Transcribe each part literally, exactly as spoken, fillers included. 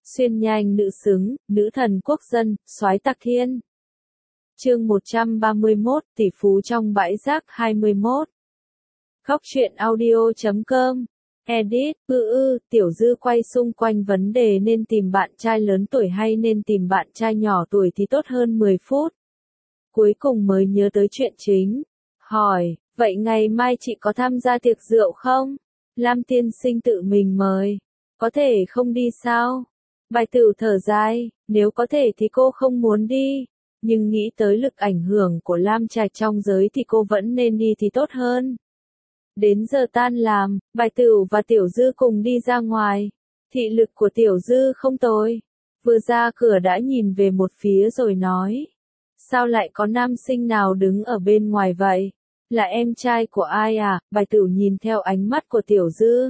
Xuyên nhanh nữ xứng, nữ thần quốc dân, soái tạc thiên. Chương một trăm ba mươi mốt, tỷ phú trong bãi rác hai mươi mốt. Góc truyện audio chấm com. Edit, ư ư, Tiểu Dư quay xung quanh vấn đề nên tìm bạn trai lớn tuổi hay nên tìm bạn trai nhỏ tuổi thì tốt hơn mười phút. Cuối cùng mới nhớ tới chuyện chính. Hỏi, vậy ngày mai chị có tham gia tiệc rượu không? Lam tiên sinh tự mình mời. Có thể không đi sao? Bài Tửu thở dài, nếu có thể thì cô không muốn đi. Nhưng nghĩ tới lực ảnh hưởng của Lam Trạch trong giới thì cô vẫn nên đi thì tốt hơn. Đến giờ tan làm, Bài Tửu và Tiểu Dư cùng đi ra ngoài. Thị lực của Tiểu Dư không tồi. Vừa ra cửa đã nhìn về một phía rồi nói. Sao lại có nam sinh nào đứng ở bên ngoài vậy? Là em trai của ai à? Bài Tửu nhìn theo ánh mắt của Tiểu Dư.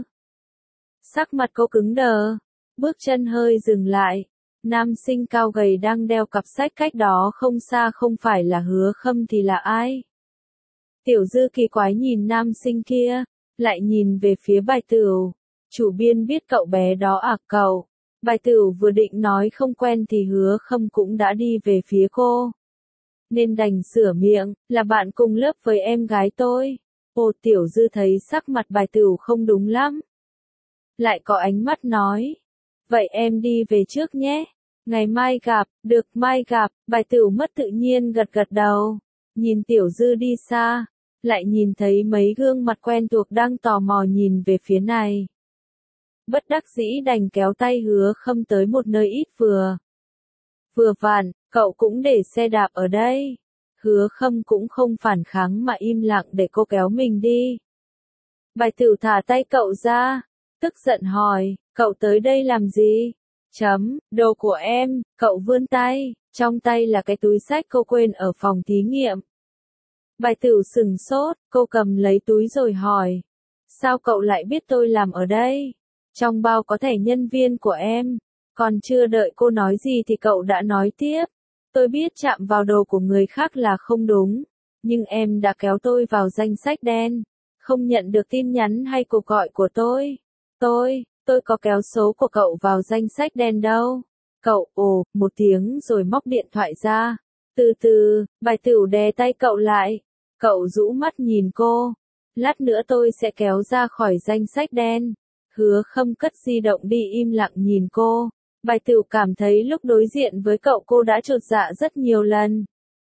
Sắc mặt cô cứng đờ. Bước chân hơi dừng lại. Nam sinh cao gầy đang đeo cặp sách cách đó không xa không phải là Hứa Khâm thì là ai? Tiểu Dư kỳ quái nhìn nam sinh kia, lại nhìn về phía Bài Tửu. Chủ biên biết cậu bé đó à cậu? Bài Tửu vừa định nói không quen thì Hứa Khâm cũng đã đi về phía cô. Nên đành sửa miệng, là bạn cùng lớp với em gái tôi. Ồ, Tiểu Dư thấy sắc mặt Bài Tửu không đúng lắm. Lại có ánh mắt nói. Vậy em đi về trước nhé. Ngày mai gặp, được mai gặp, Bài Tửu mất tự nhiên gật gật đầu. Nhìn Tiểu Dư đi xa, lại nhìn thấy mấy gương mặt quen thuộc đang tò mò nhìn về phía này. Bất đắc dĩ đành kéo tay Hứa Khâm tới một nơi ít vừa. Vừa vặn, cậu cũng để xe đạp ở đây. Hứa Khâm cũng không phản kháng mà im lặng để cô kéo mình đi. Bài Tửu thả tay cậu ra, tức giận hỏi, cậu tới đây làm gì? Chấm, đồ của em, cậu vươn tay, trong tay là cái túi xách cô quên ở phòng thí nghiệm. Bài Tửu sừng sốt, cô cầm lấy túi rồi hỏi. Sao cậu lại biết tôi làm ở đây? Trong bao có thẻ nhân viên của em. Còn chưa đợi cô nói gì thì cậu đã nói tiếp. Tôi biết chạm vào đồ của người khác là không đúng. Nhưng em đã kéo tôi vào danh sách đen. Không nhận được tin nhắn hay cuộc gọi của tôi. Tôi, tôi có kéo số của cậu vào danh sách đen đâu. Cậu, ồ, một tiếng rồi móc điện thoại ra. Từ từ, Bài Tửu đè tay cậu lại. Cậu rũ mắt nhìn cô. Lát nữa tôi sẽ kéo ra khỏi danh sách đen. Hứa Khâm cất di động đi im lặng nhìn cô. Bài Tửu cảm thấy lúc đối diện với cậu cô đã chột dạ rất nhiều lần.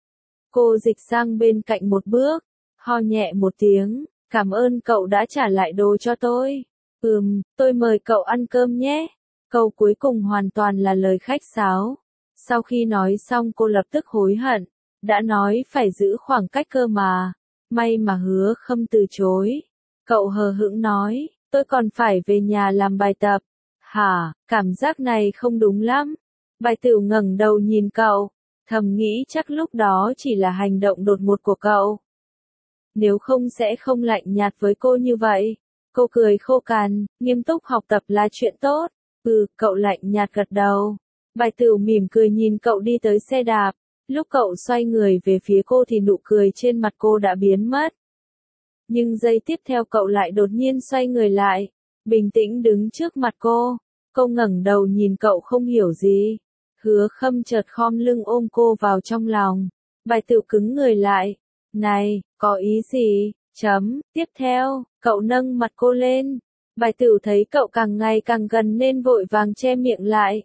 Cô dịch sang bên cạnh một bước. Ho nhẹ một tiếng. Cảm ơn cậu đã trả lại đồ cho tôi. Ừm, tôi mời cậu ăn cơm nhé. Câu cuối cùng hoàn toàn là lời khách sáo. Sau khi nói xong cô lập tức hối hận. Đã nói phải giữ khoảng cách cơ mà. May mà Hứa Khâm từ chối. Cậu hờ hững nói, tôi còn phải về nhà làm bài tập. Hả, cảm giác này không đúng lắm. Bài Tửu ngẩng đầu nhìn cậu. Thầm nghĩ chắc lúc đó chỉ là hành động đột ngột của cậu. Nếu không sẽ không lạnh nhạt với cô như vậy. Cô cười khô cằn, nghiêm túc học tập là chuyện tốt. Ừ, cậu lạnh nhạt gật đầu. Bài Tửu mỉm cười nhìn cậu đi tới xe đạp. Lúc cậu xoay người về phía cô thì nụ cười trên mặt cô đã biến mất. Nhưng giây tiếp theo cậu lại đột nhiên xoay người lại. Bình tĩnh đứng trước mặt cô. Cô ngẩng đầu nhìn cậu không hiểu gì. Hứa Khâm chợt khom lưng ôm cô vào trong lòng. Bài Tửu cứng người lại. Này, có ý gì? Chấm, tiếp theo, cậu nâng mặt cô lên. Bài Tửu thấy cậu càng ngày càng gần nên vội vàng che miệng lại.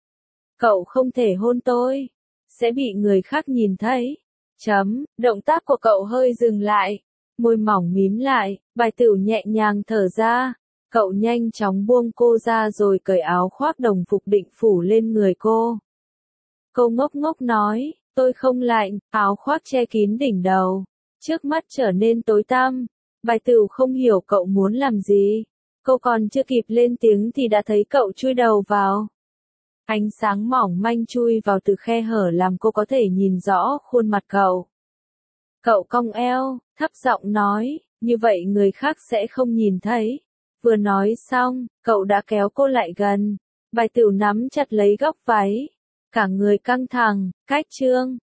Cậu không thể hôn tôi. Sẽ bị người khác nhìn thấy. Chấm, động tác của cậu hơi dừng lại. Môi mỏng mím lại, Bài Tửu nhẹ nhàng thở ra. Cậu nhanh chóng buông cô ra rồi cởi áo khoác đồng phục định phủ lên người cô. Cô ngốc ngốc nói, tôi không lạnh, áo khoác che kín đỉnh đầu. Trước mắt trở nên tối tăm. Bài Tửu không hiểu cậu muốn làm gì. Cô còn chưa kịp lên tiếng thì đã thấy cậu chui đầu vào. Ánh sáng mỏng manh chui vào từ khe hở làm cô có thể nhìn rõ khuôn mặt cậu. Cậu cong eo, thấp giọng nói, như vậy người khác sẽ không nhìn thấy. Vừa nói xong, cậu đã kéo cô lại gần. Bài Tửu nắm chặt lấy góc váy. Cả người căng thẳng, cách chương.